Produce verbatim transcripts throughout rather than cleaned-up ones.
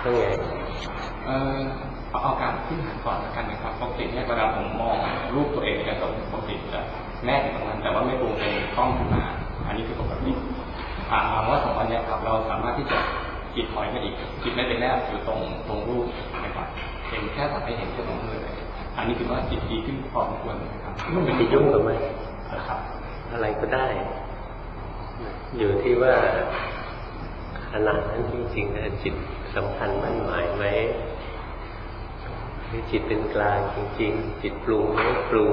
ต้องไงเออเอาเอาการพื้นฐานก่อนแล้วกันนะครับปกติเนี่ยเวลาผมมองรูปตัวเองเนี่ยปกติจะแนบอยู่ตรงนั้นแต่ว่าไม่ปรุงเป็นกล้องขึ้นมาอันนี้คือปกติถามว่าสองวันนี้ครับเราสามารถที่จะจิตถอยไปอีกจิตไม่เป็นแนบอยู่ตรงตรงรูปนะครับเห็นแค่สักให้เห็นแค่ตรงมือเลยอันนี้คือว่าจิตดีขึ้นพอสมควรนะครับไม่ไปยุ่งกับมันนะครับอะไรก็ได้อยู่ที่ว่าขนาดนั้นจริงๆนะจิตสำคัญมั่นหมายไหมหรือจิตเป็นกลางจริงๆจิตปรุงไม่ปรุง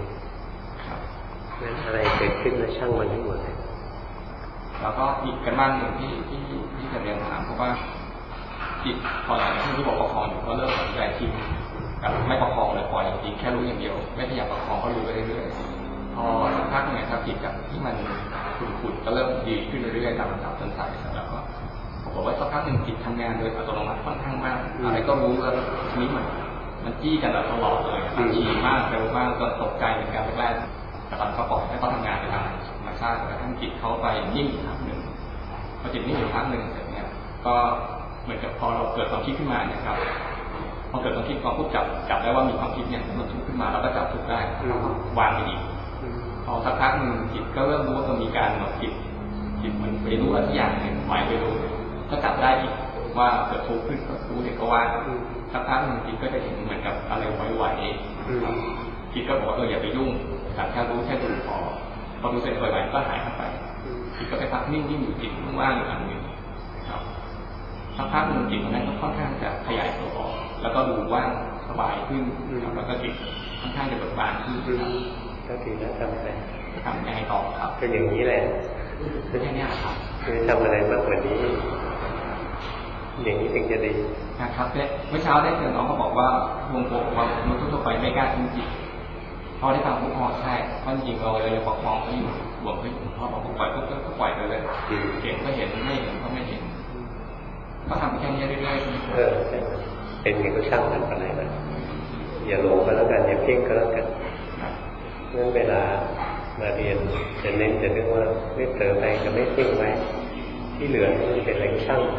นั้นอะไรเกิดขึ้นแล้วช่างมันให้หมดเลยแล้วก็อีกกันบ้างหนึ่งที่ที่ที่จะเรียนถามเพราะว่าจิตพอหลังที่รู้บอกประคองอยู่ก็เริ่มสนใจทิ้งกับไม่ประคองเลยปล่อยจริงแค่รู้อย่างเดียวไม่พยายามประคองก็รู้ไปเรื่อยๆพอสักพักหนึ่งครับจิตกับที่มันขุ่นๆก็เริ่มดีขึ้นเรื่อยๆตามลำดับจนใส่แล้วก็ผมว่าสักพักหนึ่งจิตทำงานโดยอัตโนมัติค่อนข้างมากอะไรก็รู้แล้วทีนี้มันมันจี้กันแบบตลอดเลยฉี่มากเร็วมากจนตกใจในการแรกๆแต่ตอนเขาปล่อยให้เขาทำงานไปทางธรรมชาติกระทั่งจิตเขาไปนิ่งอีกครั้งหนึ่งพอจิตนิ่งอีกครั้งหนึ่งเสร็จเนี่ยก็เหมือนกับพอเราเกิดความคิดขึ้นมาเนี่ยครับพอเกิดความคิดความพูดจับจับได้ว่ามีความคิดเนี่ยมันทุกข์ขึ้นมาแล้วก็จับทุกข์ได้วางไปอีกพอสักพักหนึ่งจิตก็เริ่มรู้ว่ามันมีการหมดจิตจิตมันไปรู้อะไรสักอย่างหนึ่งหมายไปรู้ก็จับได้อีกว่าเกิดทุกข์ขึ้นก็รู้เห็นก็ว่างสักพักหนึ่งจิตก็จะเห็นเหมือนกับอะไรไหวๆจิตก็บอกว่าเอออย่าไปยุ่งแต่แค่รู้แค่ดูพอพอรู้เสร็จไหวๆก็หายไปจิตก็ไปพักนิ่งๆอยู่จิตว่างๆอยู่อันหนึ่งครับสักพักหนึ่งจิตนั้นก็ค่อนข้างจะขยายตัวออกแล้วก็ดูว่างสบายขึ้นแล้วก็จิตค่อนข้างจะเบิกบานขึ้นก็ถือว่าทำอะไรทำยังไงต่อครับก็อย่างนี้แหละคือแค่นี้ครับคือทำอะไรมากกว่านี้อย่างนี้ถึงจะดีนะครับเมื่อเช้าได้เจอน้องเขาบอกว่าวงโปกว่ามนุษย์ทั่วไปไม่กล้าทิ้งจิตพอได้ฟังผู้พ่อใช่เพราะจริงเราเลยประคองเขาอยู่บวกให้พ่อบอกปล่อยก็ก็ปล่อยไปเลยเห็นก็เห็นไม่เห็นก็ไม่เห็นก็ทำแค่นี้เรื่อยๆเออใช่เป็นอย่างก็ช่างมันอะไรนะอย่าหลงก็แล้วกันอย่าเพ่งก็แล้วกันเมื่อเวลามาเรียนจะเน้นจะเรื่องว่าไม่เผลอไปก็ไม่เพ่งไว้ที่เหลือมันเป็นอะไรช่าง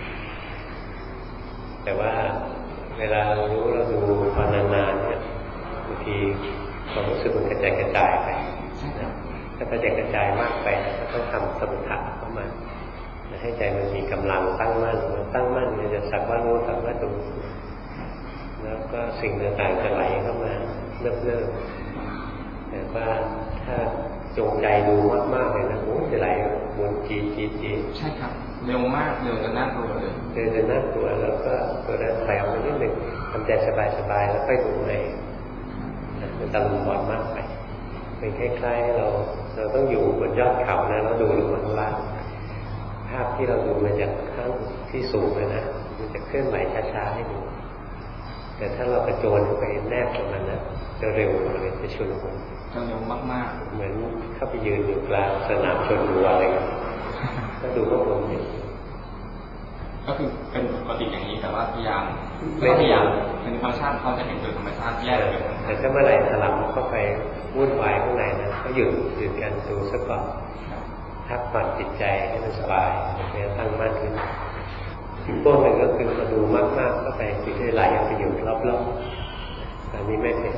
แต่ว่าเวลาเรารู้เราดูพอนานๆเนี่ยบางทีความรู้สึกมันกระจายกระจายไปถ้ากระจายกระจายมากไปก็ต้องทำสมถะเข้ามาให้ใจมันมีกำลังตั้งมั่นมันตั้งมั่นมันจะสักว่ารู้สักว่าดูแล้วก็สิ่งต่างๆจะไหลเข้ามาเริ่มๆแต่ว่าถ้าจงใจดูมากๆเลยนะโอ้จะไหลวนจีจีจีใช่ครับเร็วมากเร็วจนน่ากลัวเลยเร็วจนน่ากลัวแล้วก็ตัวนั้นถอยออกมานิดหนึ่งทำใจสบายๆแล้วค่อยดูเลยมันตะลุมบอลมากไปเป็นคล้ายๆเราเราต้องอยู่บนยอดเขานะเราดูลงมาข้างล่างภาพที่เราดูมาจากข้างที่สูงเลยนะมันจะเคลื่อนไหวช้าๆให้ดูแต่ถ้าเรากระโจนไปแนบกับมันนะจะเร็วเลยจะชุนมุนจะเร็วมากๆเหมือนเข้าไปยืนอยู่กลางสนามชนวัวอะไรกันก็ดูก็วนอยู่ก็คือเป็นปกติอย่างนี้แต่ว่าพยายามไม่พยายามเป็นธรรมชาติเขาจะเห็นโดยธรรมชาติแยกเลยแต่ถ้าเมื่อไหร่ถลำเข้าไปวุ่นวายข้างในนะก็หยุดหยุดกันดูสักก่อนพักผ่อนจิตใจให้มันสบายให้ตั้งมั่นขึ้นอีกพวกหนึ่งก็คือมาดูมากๆก็ไปจิตให้ไหลไปอยู่รอบๆอันนี้ไม่เป็น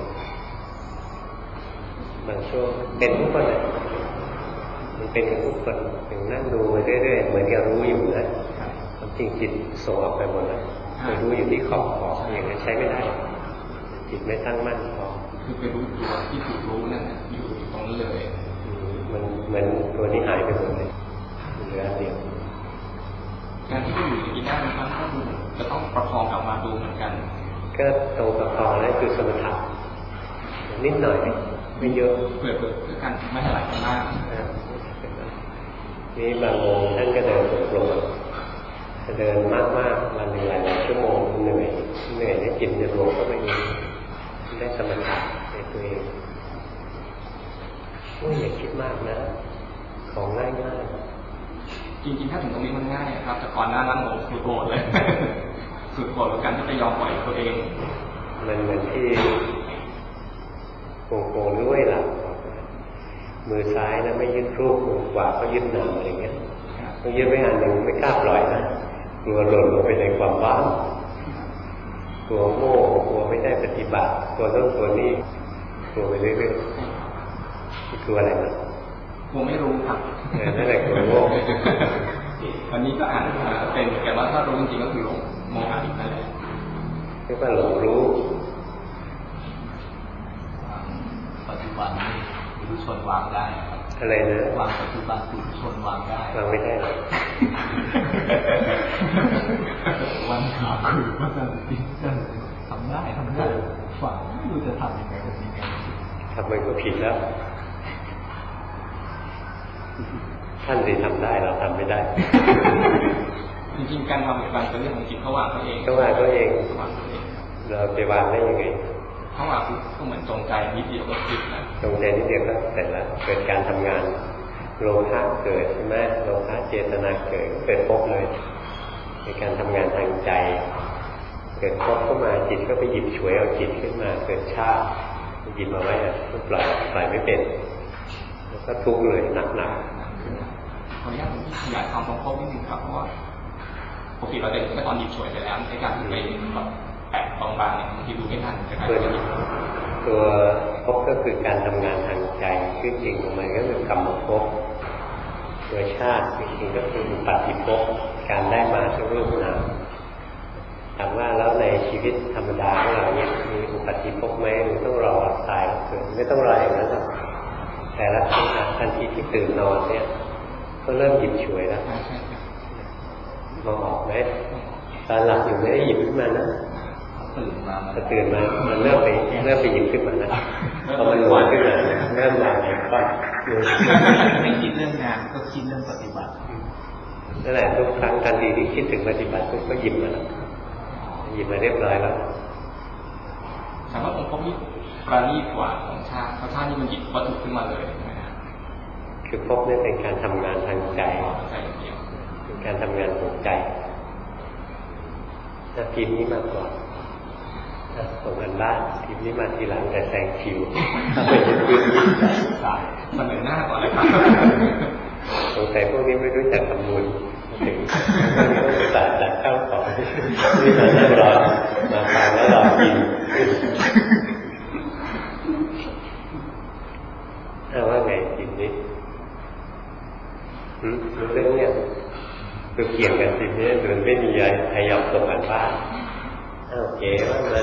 บางช่วงเป็นทุกคนเลยมันเป็นกับทุกคนถึงนั่งดูไปเรื่อยๆเหมือนกับรู้อยู่นะความจริงจิตส่งออกไปหมดเลยไปรู้อยู่ที่ขอบขอบอย่างนั้นใช้ไม่ได้จิตไม่ตั้งมั่นพอคือไปรู้ตัวที่ถูกรู้นั่นอยู่ตรงนี้เลยมันเหมือนตัวนี้หายไปหมดเลยเหลือเดียวการที่อยู่ในด้านนั้นก็ดูจะต้องประคองกลับมาดูเหมือนกันก็ตรงประคองนั่นคือสมถะนิดหน่อยไม่เยอะเปิดเปิดคือการไม่ให้ไหลมากนี่บางโมงท่านก็เดินลงจะเดินมากๆวันหนึ่งหลายชั่วโมงเหนื่อยเหนื่อยได้จิตจะรวมก็ไม่มีได้สมถะในตัวเองโอ้ยอย่าคิดมากนะของง่ายง่ายจริงๆถ้าถึงตรงนี้มันง่ายครับแต่ก่อนหน้านั้นผมสุดโหดเลยสุดโหดกับการที่จะยอมปล่อยตัวเองมันเหมือนที่โกงโกงด้วยหลังมือซ้ายนะไม่ยึดรูปมือขวาก็ยึดนามอะไรเงี้ยต้องยึดไว้อันหนึ่งไม่กล้าปล่อยนะกลัวหล่นลงไปในความว่างกลัวโง่กลัวไม่ได้ปฏิบัติกลัวต้องตัวนี้กลัวไปเรื่อยๆกลัวอะไรนะกลัวไม่รู้ครับนั่นแหละกลัวโง่วันนี้ก็อ่านเป็นแต่ว่าถ้ารู้จริงๆก็คือหลงมองอ่านอีกนั่นแหละเรียกว่าหลงรู้ปัจจุบันนี้ปุถุชนวางได้อะไรนะวางปัจจุบันปุถุชนวางได้วางไม่ได้หรอกวันขาคือว่าจะจริงจังทำได้ทำได้ฝังไม่รู้จะทำยังไงแบบนี้ไงทำมันก็ผิดแล้วท่านสิทำได้เราทำไม่ได้จริงๆการทำเป็นเรื่องของจิตเขาวางเขาเองเขาวางเขาเองเราไปวางได้ยังไงเขาวางก็เหมือนจงใจนิดเดียวก็ผิดนะจงใจนิดเดียวก็เสร็จแล้วเกิดการทำงานโลภะเกิดใช่ไหมโลภะเจตนาเกิดเกิดพบเลยในการทำงานทางใจเกิดพบเข้ามาจิตก็ไปหยิบฉวยเอาจิตขึ้นมาเกิดชาติหยิบมาไว้อะก็ปล่อยปล่อยไม่เป็นแล้วก็ทุกข์เลยหนักหนักขออนุญาตขยายความตรงพบนิดนึงครับเพราะว่าปกติเราจะเมื่อตอนหยิบฉวยไปแล้วในการที่ไปแบบแปะบางๆเนี่ยบางทีดูไม่ทันจะกลายเป็นตัวพบก็คือการทำงานทางใจชื่อจริงของมันก็คือกรรมภพตัวชาติจริงๆก็คือปฏิภพการได้มาซึ่งรูปนามถามว่าแล้วในชีวิตธรรมดาของเราเนี่ยมีอุปฏิภพไหมหรือต้องรอตายเกิดไม่ต้องรออย่างนั้นหรอกแต่ละครั้งทันทีที่ตื่นนอนเนี่ยก็เริ่มหยิบฉวยแล้วมองออกไหมตอนหลับอยู่ไม่ได้หยิบขึ้นมานะตื่นมาจะตื่นมามันเริ่มไปเริ่มไปหยิบขึ้นมานะพอมันหวานขึ้นมาเริ่มวางในก้อนไม่คิดเรื่องงานก็คิดเรื่องปฏิบัตินั่นแหละทุกครั้งทันทีที่คิดถึงปฏิบัติก็หยิบมาแล้วหยิบมาเรียบร้อยแล้วแต่ว่าผมพบนี่ประณีตกว่าของชาติเพราะชาตินี่มันหยิบวัตถุขึ้นมาเลยคือพบนี่เป็นการทำงานทางใจเป็นการทำงานของใจถ้าทีมนี้มากกว่าส่งกันบ้านทีมนี้มาทีหลังแต่แซงคิวถ้าเป็นพื้นที่สายเสนอหน้าก่อนเลยครับสงสัยพวกนี้ไม่รู้จักคำมูลถึงต้องตัดจัดเข้าของนี่มานั่งรอมาฟังแล้วรอกินถ้าว่าไงทีมนี้รู้เรื่องเนี่ยคือเกี่ยงกันสิเนี่ยโดยไม่มีใครยอมส่งกันบ้านอ้าวเก๋ว่ามัน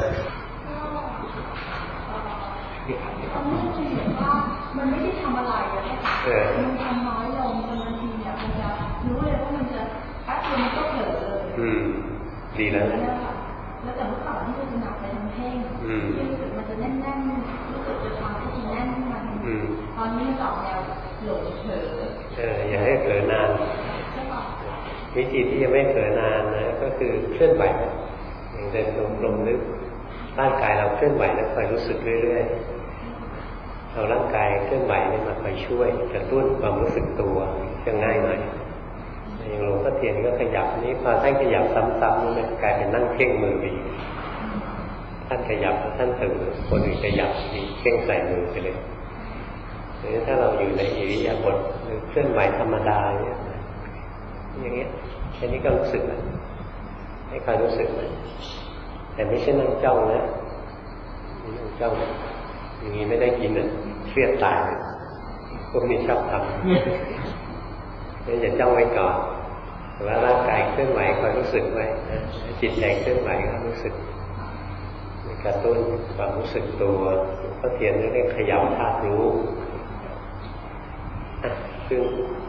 มันไม่ได้ทำอะไรอะมันทำน้อยลงจนบางทีเนี่ยมันจะรู้เลยว่ามันจะแป๊บเดียวมันก็เผลอเลยอืมดีแล้วแล้วแต่เมื่อก่อนที่มันจะหนักไปทั้งเพ่งที่รู้สึกมันจะแน่นๆรู้สึกจะทำให้ทีแน่นมันตอนนี้สองแนวหลงเผลอเอออย่าให้เผลอนานวิธีที่จะไม่เผลอนานนะก็คือเคลื่อนไหวอย่างเดินลงลงลึกร่างกายเราเคลื่อนไหวแล้วคอยรู้สึกเรื่อยๆเอาร่างกายเคลื่อนไหวนี่มาคอยช่วยกระตุ้นความรู้สึกตัวจะง่ายหน่อยอย่างหลวงพ่อเทียนก็ขยับนี้พอท่านขยับซ้ำๆนี่มันกลายเป็นนั่งเพ่งมือดีท่านขยับท่านถึงคนอื่นขยับดีเพ่งใส่มือไปเลยหรือถ้าเราอยู่ในอิริยาบถหรือเคลื่อนไหวธรรมดาเนี่ยอย่างเงี้ยแค่นี้ก็รู้สึกแล้วให้คอยรู้สึกนะแต่ไม่ใช่นั่งจ้องนะนั่งจ้องอย่างนี้ไม่ได้กินอ่ะเครียดตายพวกนี้ชอบทำนี่อย่าจ้องไว้ก่อนแต่ว่าร่างกายเคลื่อนไหวคอยรู้สึกไว้นะจิตใจเคลื่อนไหวก็รู้สึกกระตุ้นความรู้สึกตัวก็เทียนเรื่องขยับธาตุรู้ซึ่ง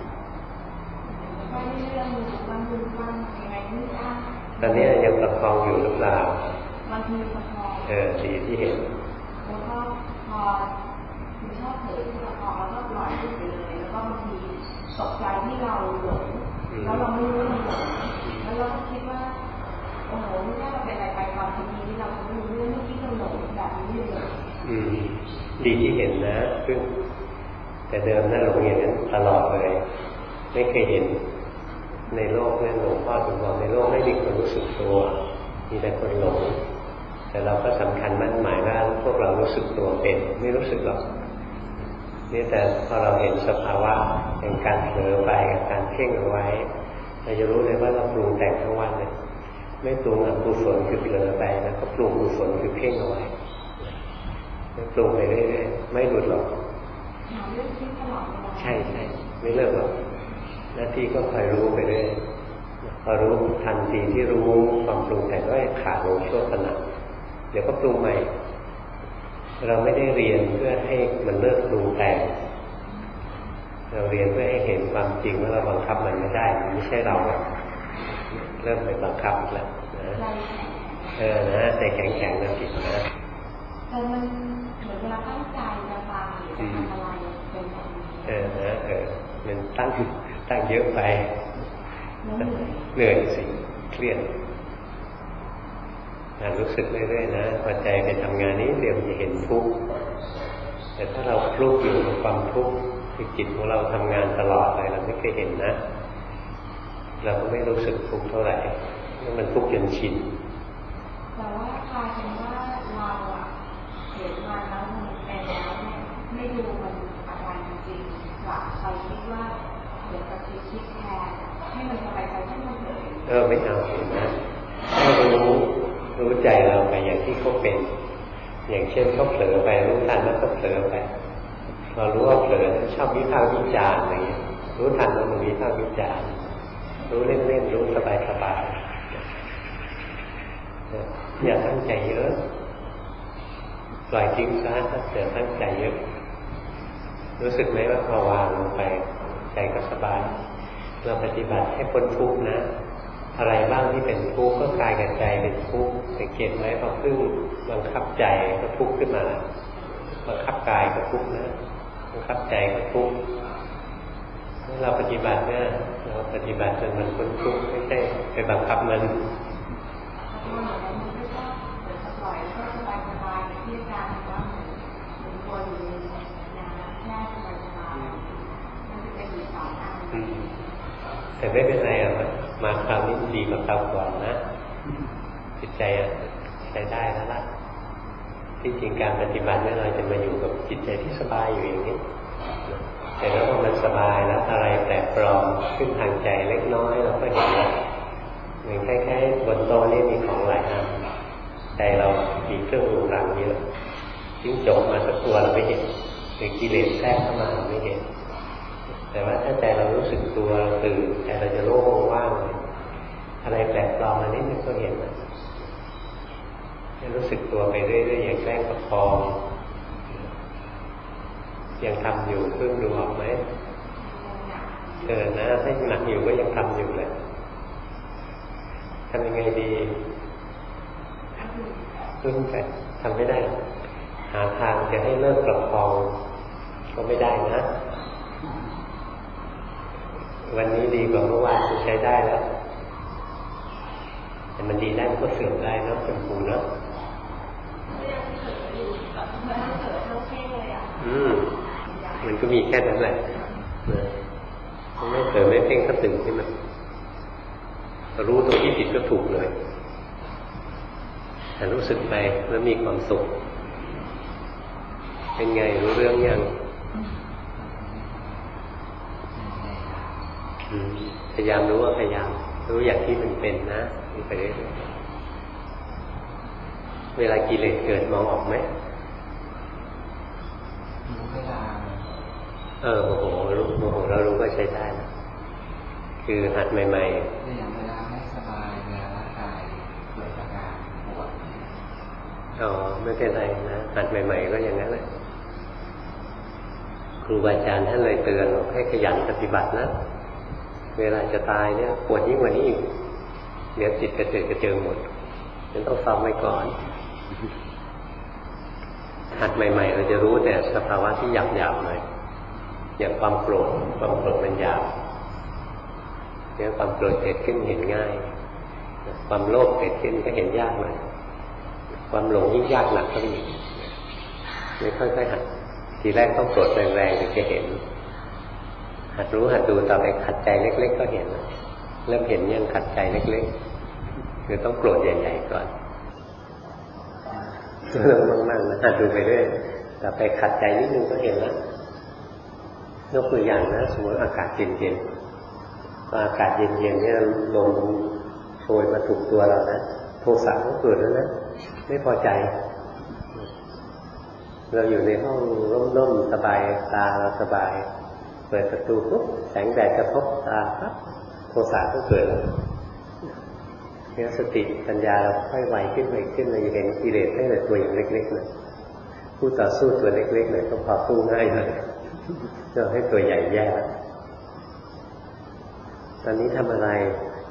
ตอนนี้ยังประคองอยู่หรือเปล่าบางทีประคองเออดีที่เห็นแล้วก็พอคุณชอบเผลอที่ประคองแล้วก็ปล่อยไปเลยแล้วก็บางทีตกใจที่เราหลงแล้วเราไม่รู้มันหลงแล้วเราก็คิดว่าโอ้โหไม่น่าจะเป็นอะไรไปความจริงที่เราไม่รู้เรื่องที่เราหลงแบบนี้เลยอืมดีที่เห็นนะซึ่งแต่เดิมน่าหลงอย่างนั้นตลอดเลยไม่เคยเห็นในโลกเนี่ยหลวงพ่อถึงบอกในโลกไม่มีคนรู้สึกตัวมีแต่คนหลงแต่เราก็สำคัญมั่นหมายว่าพวกเรารู้สึกตัวเป็นไม่รู้สึกหรอกนี่แต่พอเราเห็นสภาวะแห่งการเผลอไปกับการเพ่งเอาไว้เราจะรู้เลยว่าเราปรุงแต่งทั้งวันเลยไม่ปรุงอกุศลคือเผลอไปนะก็ปรุงกุศลคือเพ่งเอาไว้ไม่ปรุงไปเรื่อยๆไม่หลุดหรอกใช่ใช่ไม่เลิกหรอกหน้าที่ก็คอยรู้ไปเรื่อยพอรู้ทันทีที่รู้ความปรุงแต่งก็ขาดลงชั่วขณะเดี๋ยวก็ปรุงใหม่เราไม่ได้เรียนเพื่อให้มันเลิกปรุงแต่งเราเรียนเพื่อให้เห็นความจริงว่าเราบังคับมันไม่ได้มันไม่ใช่เราเริ่มไปบังคับแล้วนะเออนะใจแข็งๆนะผิดนะแต่มันเหมือนเวลาตั้งใจจะฟังหรือจะทำอะไรเป็นแบบนี้เออนะเออมันตั้งตั้งเยอะไปเหนื่อยสิเครียดรู้สึกเรื่อยๆนะพอใจไปทำงานนี้เดี๋ยวจะเห็นทุกข์แต่ถ้าเราคลุกอยู่กับความทุกข์คือจิตของเราทำงานตลอดเลยเราไม่เคยเห็นนะเราก็ไม่รู้สึกทุกข์เท่าไหร่มันทุกข์จนชินแต่ว่ากลายเป็นว่าเราอะเห็นมาแล้วมันเป็นแล้วเนี่ยไม่ดูมันอะไรจริงๆกลับไปคิดว่าเดี๋ยวจะคิดแทนให้มันสบายใจให้มันเลยเออไม่เอาเห็นนะถ้ารู้รู้ใจเราไปอย่างที่เขาเป็นอย่างเช่นเขาเผลอไปรู้ทันว่าเขาเผลอไปพอรู้ว่าเผลอชอบวิพากษ์วิจารณ์อะไรเงี้ยรู้ทันว่ามันวิพากษ์วิจารณ์รู้เล่นๆรู้สบายๆอย่าตั้งใจเยอะปล่อยทิ้งซะถ้าเกิดตั้งใจเยอะรู้สึกไหมว่าพอวางลงไปใจก็สบายเราปฏิบัติให้พ้นทุกข์นะอะไรบ้างที่เป็นทุกข์ก็กายกับใจเป็นทุกข์สังเกตไหมพอพึ่งบังคับใจก็ทุกข์ขึ้นมาบังคับกายก็ทุกข์นะบังคับใจก็ทุกข์เมื่อเราปฏิบัติเนี่ยเราปฏิบัติจนมันพ้นทุกข์ไม่ใช่ไปบังคับมันแต่ไม่เป็นไรอ่ะมาคราวนี้ดีกว่าคราวก่อนนะจิตใจใช้ได้แล้วล่ะที่จริงการปฏิบัติเนี่ยเราจะมาอยู่กับจิตใจที่สบายอยู่อย่างนี้แต่แล้วพอมันสบายแล้วอะไรแปลกปลอมขึ้นทางใจเล็กน้อยเราก็เห็นแล้วเหมือนคล้ายๆบนโต๊ะนี่มีของหลายอันใจเรามีเครื่องรูรังเยอะจิ้งจกมาสักตัวเราไม่เห็นหรือกิเลสแทรกเข้ามาเราไม่เห็นแต่ว่าถ้าใจเรารู้สึกตัวตื่นใจเราจะโล่งว่างอะไรแปลกปลอมมานิดนึงก็เห็นนะให้รู้สึกตัวไปเรื่อยๆอย่างแกล้งประคองยังทำอยู่เพิ่งดูออกไหมเออนะถ้าหนักอยู่ก็ยังทำอยู่แหละทำยังไงดีพึ่งไปทำไม่ได้หาทางจะให้เลิกประคองก็ไม่ได้นะวันนี้ดีกว่าเมื่อวานใช้ได้แล้วแต่มันดีได้มันก็เสื่อมได้นะเป็นภูเนาะอืมมันก็มีแค่นั้นแหละไม่เกิดไม่เพ่งก็ตื่นขึ้นมารู้ตรงที่ผิดก็ถูกเลยแต่รู้สึกไปแล้วมีความสุขเป็นไงรู้เรื่องยังพยายามรู้ว่าพยายามรู้อย่างที่มันเป็นนะมีไปเรื่อยๆเวลากิเลสเกิดมองออกไหมรู้เวลาเออโมโหรู้โมโหเรารู้ก็ใช้ได้นะคือหัดใหม่ๆอย่างเวลาไม่สบายเวลาร่างกายเกิดอาการปวดอ๋อไม่เป็นไรนะหัดใหม่ๆก็อย่างนั้นแหละครูบาอาจารย์ท่านเลยเตือนให้ขยันปฏิบัตินะเวลาจะตายเนี่ยปวดยิ่งกว่านี้อีกเดี๋ยวจิตกระเจิดกระเจิงหมดฉันต้องซ้อมไว้ก่อนหัดใหม่ๆเราจะรู้แต่สภาวะที่หยาบๆหน่อยอย่างความโกรธความโกรธมันหยาบเนี่ยความโกรธเกิดขึ้นเห็นง่ายความโลภเกิดขึ้นก็เห็นยากหน่อยความหลงยิ่งยากหนักเข้าไปอีกไม่ค่อยๆหัดทีแรกต้องโกรธแรงๆถึงจะเห็นหัดรู้หัดดูต่อไปขัดใจเล็กๆก็เห็นเริ่มเห็นยังขัดใจเล็กๆคือต้องโกรธใหญ่ๆก่อนเริ่มมากๆนะหัดดูไปเรื่อยต่อไปขัดใจนิดนึงก็เห็นแล้วยกตัวอย่างนะสมมติอากาศเย็นๆอากาศเย็นๆเนี่ยลมโชยมาถูกตัวเรานะโทสะก็เกิดแล้วนะไม่พอใจเราอยู่ในห้องร่มๆสบายตาเราสบายเปิดประตูปุ๊บแสงแดดกระทบตาปั๊บโทสะก็เกิดแล้วเนี่ยสติปัญญาเราค่อยไวขึ้นไวขึ้นเราจะเห็นกิเลสได้แต่ตัวอย่างเล็กๆเลยผู้ต่อสู้ตัวเล็กๆเลยก็พอสู้ง่ายเลยจะให้ตัวใหญ่แย่ตอนนี้ทำอะไร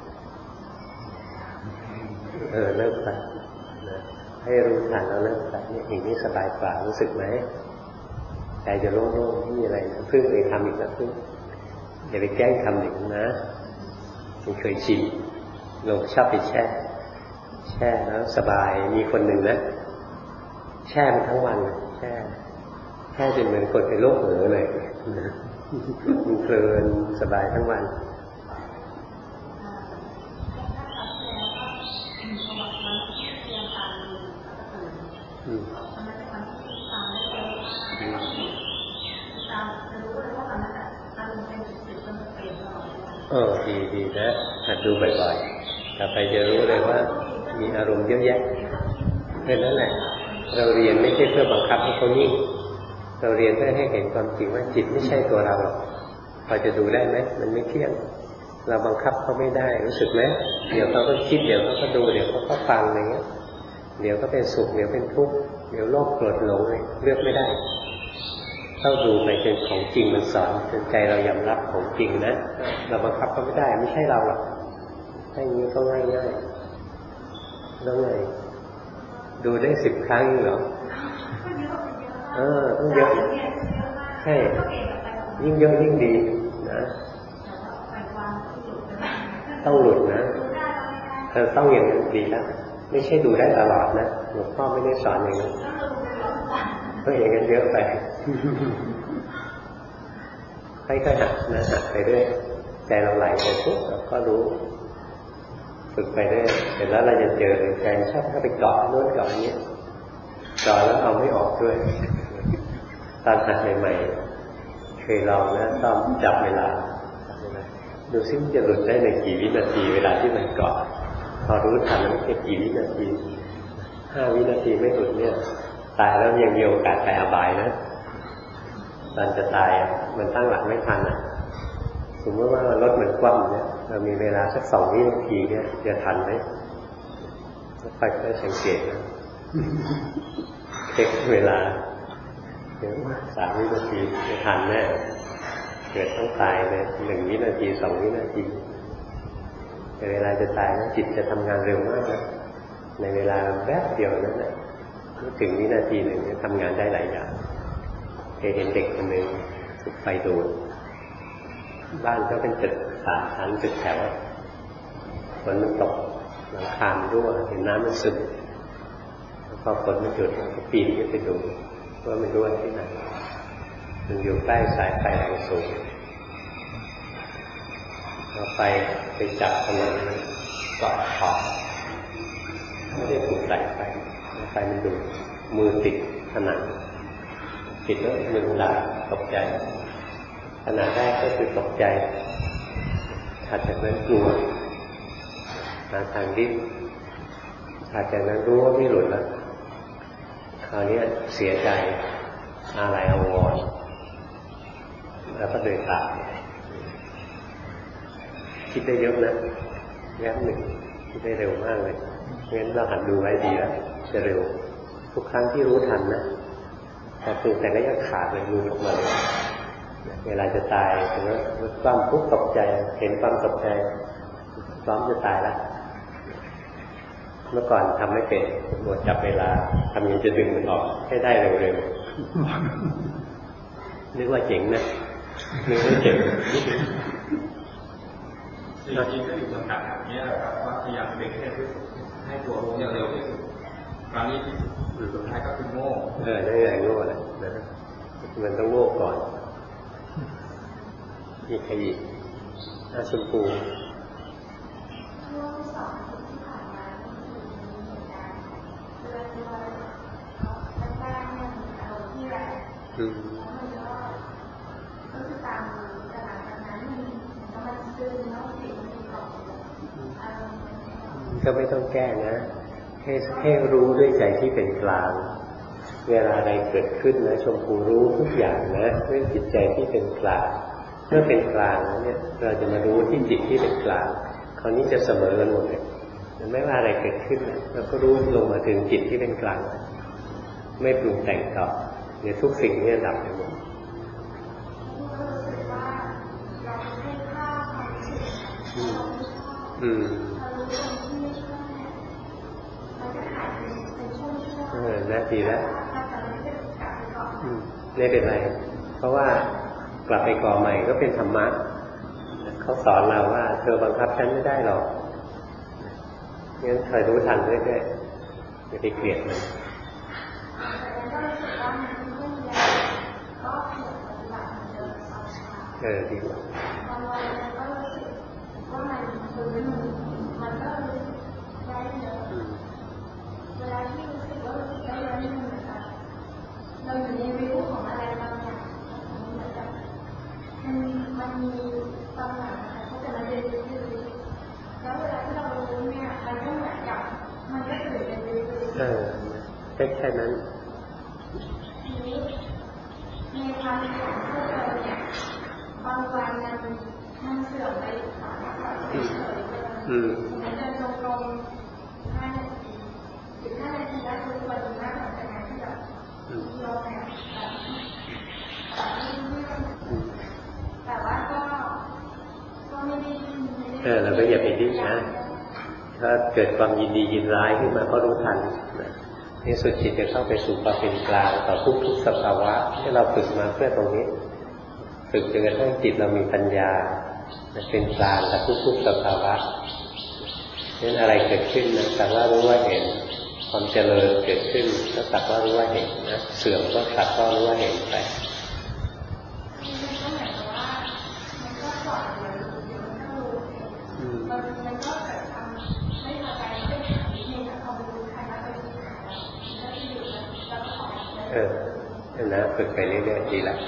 เออเลิกไปนะให้รู้ทันแล้วเลิกไปเนี่ยอย่างนี้สบายกว่ารู้สึกไหมใจจะโล่งๆไม่มีอะไรนะพึ่งเลยทำอีกนะพึ่งอย่าไปแกล้งทำอย่างนั้นนะมันเคยชินลงชอบไปแช่แช่แล้วสบายมีคนหนึ่งนะแช่มันทั้งวันแช่แช่จนเหมือนคนเป็นโรคเอ๋อเลยมันเพลินสบายทั้งวันเออดีดีนะหัดดูบ่อยๆต่อไปจะรู้เลยว่ามีอารมณ์เยอะแยะแค่นั้นแหละเราเรียนไม่ใช่เพื่อบังคับให้เขานิ่งเราเรียนเพื่อให้เห็นความจริงว่าจิตไม่ใช่ตัวเราหรอกพอจะดูได้ไหมมันไม่เที่ยงเราบังคับเขาไม่ได้รู้สึกไหมเดี๋ยวเขาก็คิดเดี๋ยวเขาก็ดูเดี๋ยวเขาก็ฟังอะไรเงี้ยเดี๋ยวก็เป็นสุขเดี๋ยวเป็นทุกข์เดี๋ยวโลภโกรธหลงเลือกไม่ได้ต้องดูไปจนของจริงมันสอนจนใจเรายอมรับของจริงนะเราบังคับเขาไม่ได้ไม่ใช่เราหรอกให้นี้ก็ง่ายง่ายแล้วไงดูได้สิบครั้งเหรอเออต้องเยอะใช่ยิ่งเยอะยิ่งดีนะต้องหลุดนะเธอต้องอย่างนั้นดีแล้วไม่ใช่ดูได้ตลอดนะหลวงพ่อไม่ได้สอนอย่างนั้นก็อย่างนั้นเยอะไปค่อยๆหัดนะหัดไปเรื่อยใจเราไหลไปปุ๊บเราก็รู้ฝึกไปเรื่อยเสร็จแล้วเราจะเจอใจชอบเข้าไปเกาะโน้นเกาะนี้เกาะแล้วเอาไม่ออกด้วยตอนหัดใหม่ๆเคยลองนะต้องจับเวลาดูซิมันจะหลุดได้ในกี่วินาทีเวลาที่มันเกาะพอรู้ทันแล้วมันแค่กี่วินาทีห้าวินาทีไม่หลุดเนี่ยตายแล้วยังมีโอกาสไปอบายนะตอนจะตายมันตั้งหลักไม่ทันอ่ะสมมติว่ารถมันคว่ำเนี่ยเรามีเวลาสักสองวินาทีเนี่ยจะทันไหมค่อยๆสังเกตนะเช็คเวลาเดี๋ยวสามวินาทีจะทันแน่เกิดต้องตายเลยหนึ่งวินาทีสองวินาทีแต่เวลาจะตายนะจิตจะทำงานเร็วมากนะในเวลาแป๊บเดียวนั่นแหละถึงวินาทีหนึ่งทำงานได้หลายอย่างเคยเห็นเด็กคนหนึ่งถูกไฟดูดบ้านก็เป็นตึกสามชั้นตึกแถวฝนมันตกหลังคารั่วเห็นน้ำมันซึมพอฝนมันหยุดก็ปีนขึ้นไปดูว่ามันรั่วที่ไหนมันอยู่ใกล้สายไฟแรงสูงเอาไฟไปจับถนนเกาะขอบไม่ได้ถูกสายไฟไฟมันดูมือติดผนังติดแล้วมือหลาตกใจขณะแรกก็คือตกใจถัดจากนั้นกลัวหาทางดิ้นถัดจากนั้นรู้ว่าไม่หลุดแล้วคราวนี้เสียใจอะไรอาวรณ์แล้วก็เดินตามคิดได้เยอะนะแย้มหนึ่งคิดได้เร็วมากเลยงั้นเราหัดดูไว้ดีแล้วจะเร็วทุกครั้งที่รู้ทันนะแต่ตื่นแต่ก็ยังขาดเลยมือออกมาเลยเวลาจะตายถึงว่าความทุกข์ตกใจเห็นความตกใจพร้อมจะตายแล้วเมื่อก่อนทำไม่เป็นหมดจับเวลาทำยังจะดึงมันออกให้ได้เร็วๆนึกว่าเจ๋งนะนึกว่าเจ๋งจริงๆก็อยู่สังกัดแบบนี้แหละครับว่าพยายามเบรกให้ให้ตัวรู้อย่างเร็วที่สุดคราวนี้หรือสุดท้ายก็คือโง่เออได้ไงโง่แหละนะมันต้องโง่ก่อนมีใครอีกอาชมพูอืมก็คือตามตลาดนั้นมันก็มันซึมแล้วก็ไม่ต้องแก้นะให้ให้รู้ด้วยใจที่เป็นกลางเวลาอะไรเกิดขึ้นนะชมพูรู้ทุกอย่างนะด้วยจิตใจที่เป็นกลางเมื่อเป็นกลางแล้วเนี่ยเราจะมารู้ที่จิตที่เป็นกลางคราวนี้จะเสมอกันหมดเลยไม่ว่าอะไรเกิดขึ้นนะเราก็รู้ลงมาถึงจิตที่เป็นกลางไม่ปรุงแต่งต่อเนี่ยทุกสิ่งนี่ดับไปหมดอืมเออน่าดีแล้วไม่เป็นไรเพราะว่ากลับไปก่อใหม่ก็เป็นธรรมะเขาสอนเราว่าเธอบังคับฉันไม่ได้หรอกงั้นคอยรู้ทันเรื่อยๆไม่ไปเกลียดมันเออดีมากเวลาที่รู้สึกว่ารู้สึกได้แล้วนี่มันเหมือนกับเราอยู่ในวิวของอะไรบางอย่างเหมือนกับมันมันมีตำแหน่งนะคะเขาจะมาเรียนรู้แล้วเวลาที่เรารู้เนี่ยมันก็เหมือนกับมันก็ตื่นเป็นวิวเออแค่แค่นั้นทีนี้ในความเป็นของพวกเราเนี่ยบางวันมันมันเสื่อมไปสามวันเฉยๆเลยมันจะตรงตรงห้านาทีสิบห้านาทีแล้วทุกวันมากหลังจากนั้นที่แบบโยมเนี่ยแต่ว่าก็ก็ไม่ได้เออเราก็อย่าไปดิ้นนะถ้าเกิดความยินดียินร้ายขึ้นมาก็รู้ทันนะในสุดจิตจะเข้าไปสู่ความเป็นกลางต่อทุกทุกสภาวะที่เราฝึกมาเพื่อตรงนี้ฝึกจนกระทั่งจิตเรามีปัญญาเป็นกลางต่อทุกทุกสภาวะนั้นอะไรเกิดขึ้นนะแต่ว่ารู้ว่าเห็นความเจริญเกิดขึ้นก็สักว่ารู้ว่าเห็นนะเสื่อมก็สักว่ารู้ว่าเห็นไปเออนะฝึกไปเรื่อยๆดีละ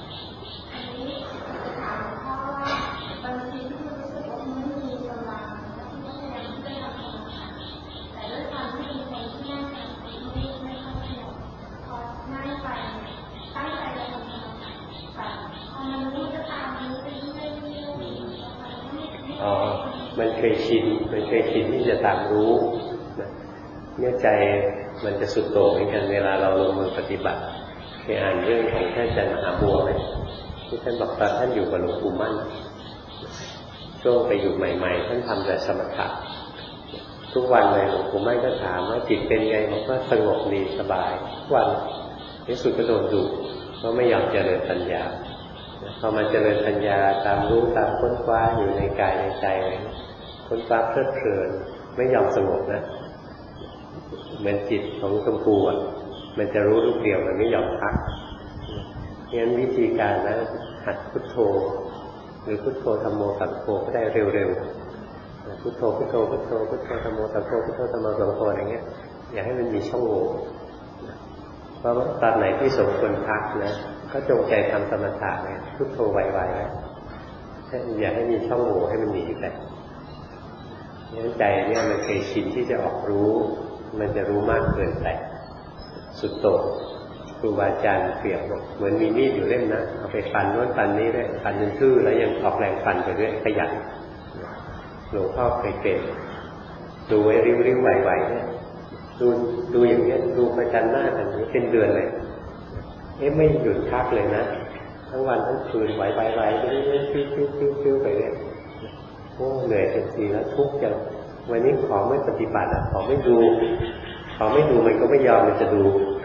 อ๋อมันเคยชินมันเคยชินที่จะตามรู้นะเนี่ยใจมันจะสุดโต่งเหมือนกันเวลาเราลงมือปฏิบัติเคยอ่านเรื่องของท่านอาจารย์มหาบัวไหมที่ท่านบอกตอนท่านอยู่กับหลวงปู่มั่นช่วงไปอยู่ใหม่ๆท่านทำแต่สมถะทุกวันเลยหลวงปู่มั่นก็ถามว่าจิตเป็นไงบอกว่าสงบดีสบายทุกวันในสุดก็โดนดุเพราะไม่ยอมเจริญปัญญาพอมาเจริญปัญญาตามรู้ตามค้นคว้าอยู่ในกายในใจค้นคว้าเพลิดเพลินไม่ยอมสงบนะเหมือนจิตของชมพูอ่ะมันจะรู้ลูกเดียวมันไม่ยอมพักงั้นวิธีการนะหัดพุทโธหรือพุทโธธัมโมสังโฆก็ได้เร็วๆพุทโธพุทโธพุทโธพุทโธธัมโมสังโฆพุทโธธัมโมสังโฆอะไรเงี้ยอย่าให้มันมีช่องโหว่เพราะตอนไหนที่สมควรพักนะก็จงใจทำสมถะเนี่ยพุทโธไวๆนะอย่าให้มีช่องโหว่ให้มันหนีไปงั้นใจเนี่ยมันเคยชินที่จะออกรู้มันจะรู้มากเกินไปสุดโต่งครูบาอาจารย์เปรียบเหมือนมีมีดอยู่เล่มนะเอาไปฟันโน้นฟันนี้ด้วยฟันจนทื่อแล้วยังออกแรงฟันไปด้วยขยันหลวงพ่อเคยเป็นดูไว้ริ้วๆไหวๆเนี่ยดูดูอย่างเงี้ยดูประจันหน้ากันนี้เป็นเดือนเลยเอ๊ะไม่หยุดพักเลยนะทั้งวันทั้งคืนไหวๆๆไปเรื่อยๆฟิวๆๆไปเรื่อยโอ้เหนื่อยเต็มทีแล้วทุกข์จังวันนี้ขอไม่ปฏิบัติอ่ะขอไม่ดูขอไม่ดูมันก็ไม่ยอมมันจะดู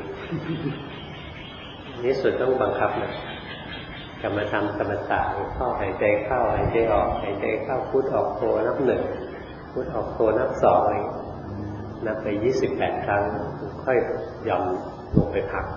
นี่สุดต้องบังคับนะกรรมฐานสมถะเข้าหายใจเข้าหายใจออกหายใจเข้าพุทออกโทนับหนึ่งพุทออกโทนับสองอะไรนับไปยี่สิบแปดครั้งค่อยยอมลงไปพัก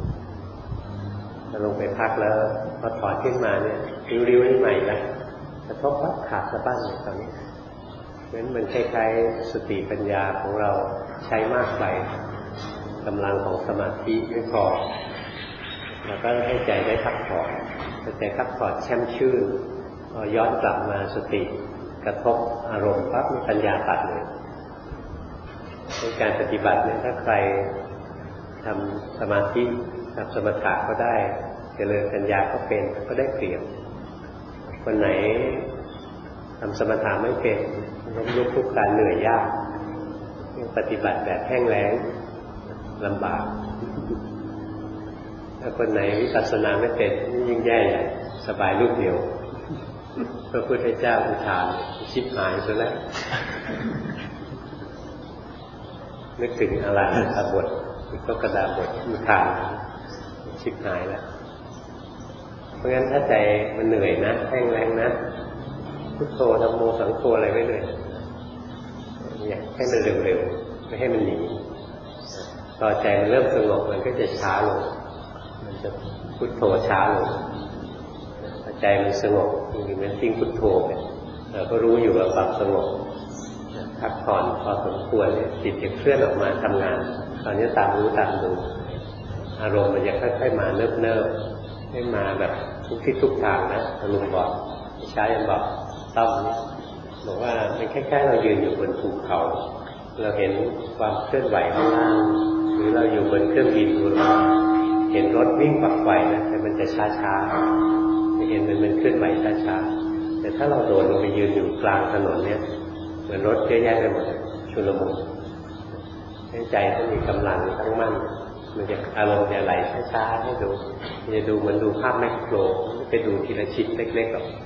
ลงไปพักแล้วพอถอนขึ้นมาเนี่ยริ้วๆนี่ใหม่นะกระทบปั๊บขาดสะบั้นเลยตอนนี้เพราะฉะนั้นมันคล้ายๆสติปัญญาของเราใช้มากไปกำลังของสมาธิไม่พอแล้วก็ให้ใจได้พักผ่อนใจพักผ่อนแช่มชื่นพอย้อนกลับมาสติกระทบอารมณ์ปั๊บมีปัญญาตัดเลยในการปฏิบัติเนี่ยถ้าใครทำสมาธิทำสมถะก็ได้เจริญปัญญาก็เป็นก็ได้เปรียบคนไหนทำสมถะไม่เป็นล้มลุกคลุกคลานเหนื่อยยากปฏิบัติแบบแห้งแล้งลำบากถ้าคนไหนวิปัสสนาไม่เป็นยิ่งแย่ใหญ่สบายลูกเดียวพระพุทธเจ้าอุทานชิบหายซะแล้วนึกถึงอรหันตบทก็กระดาบทอุทานชิบหายแล้วเพราะงั้นถ้าใจมันเหนื่อยนะแห้งแล้งนะพุทโธธัมโมสังโฆอะไรไว้เลยอยากให้มันเร็วๆไม่ให้มันหนีพอใจมันเริ่มสงบมันก็จะช้าลงมันจะพุทโธช้าลงพอใจมันสงบอย่างนั้นทิ้งพุทโธไปเราก็รู้อยู่ว่าความสงบพักผ่อนพอสมควรจิตจะเคลื่อนออกมาทำงานตอนนี้ตามรู้ตามดูอารมณ์มันจะค่อยๆมาเนิบๆไม่มาแบบทุกที่ทุกทางนะอารมณ์บอกใช้ยังบอกต้อมบอกว่ามันคล้ายๆเรายืนอยู่บนภูเขาเราเห็นความเคลื่อนไหวข้างล่างหรือเราอยู่บนเครื่องบินเราเห็นรถวิ่งปักไฟนะแต่มันจะช้าๆจะเห็นมันมันเคลื่อนไหวช้าๆแต่ถ้าเราโดดลงไปยืนอยู่กลางถนนเนี่ยเหมือนรถเยอะแยะไปหมดชุลมุนใจต้องมีกำลังตั้งมั่นมันจะอารมณ์จะไหลช้าๆให้ดูจะดูเหมือนดูภาพแมคโครไปดูทีละชิ้นเล็กๆหรอก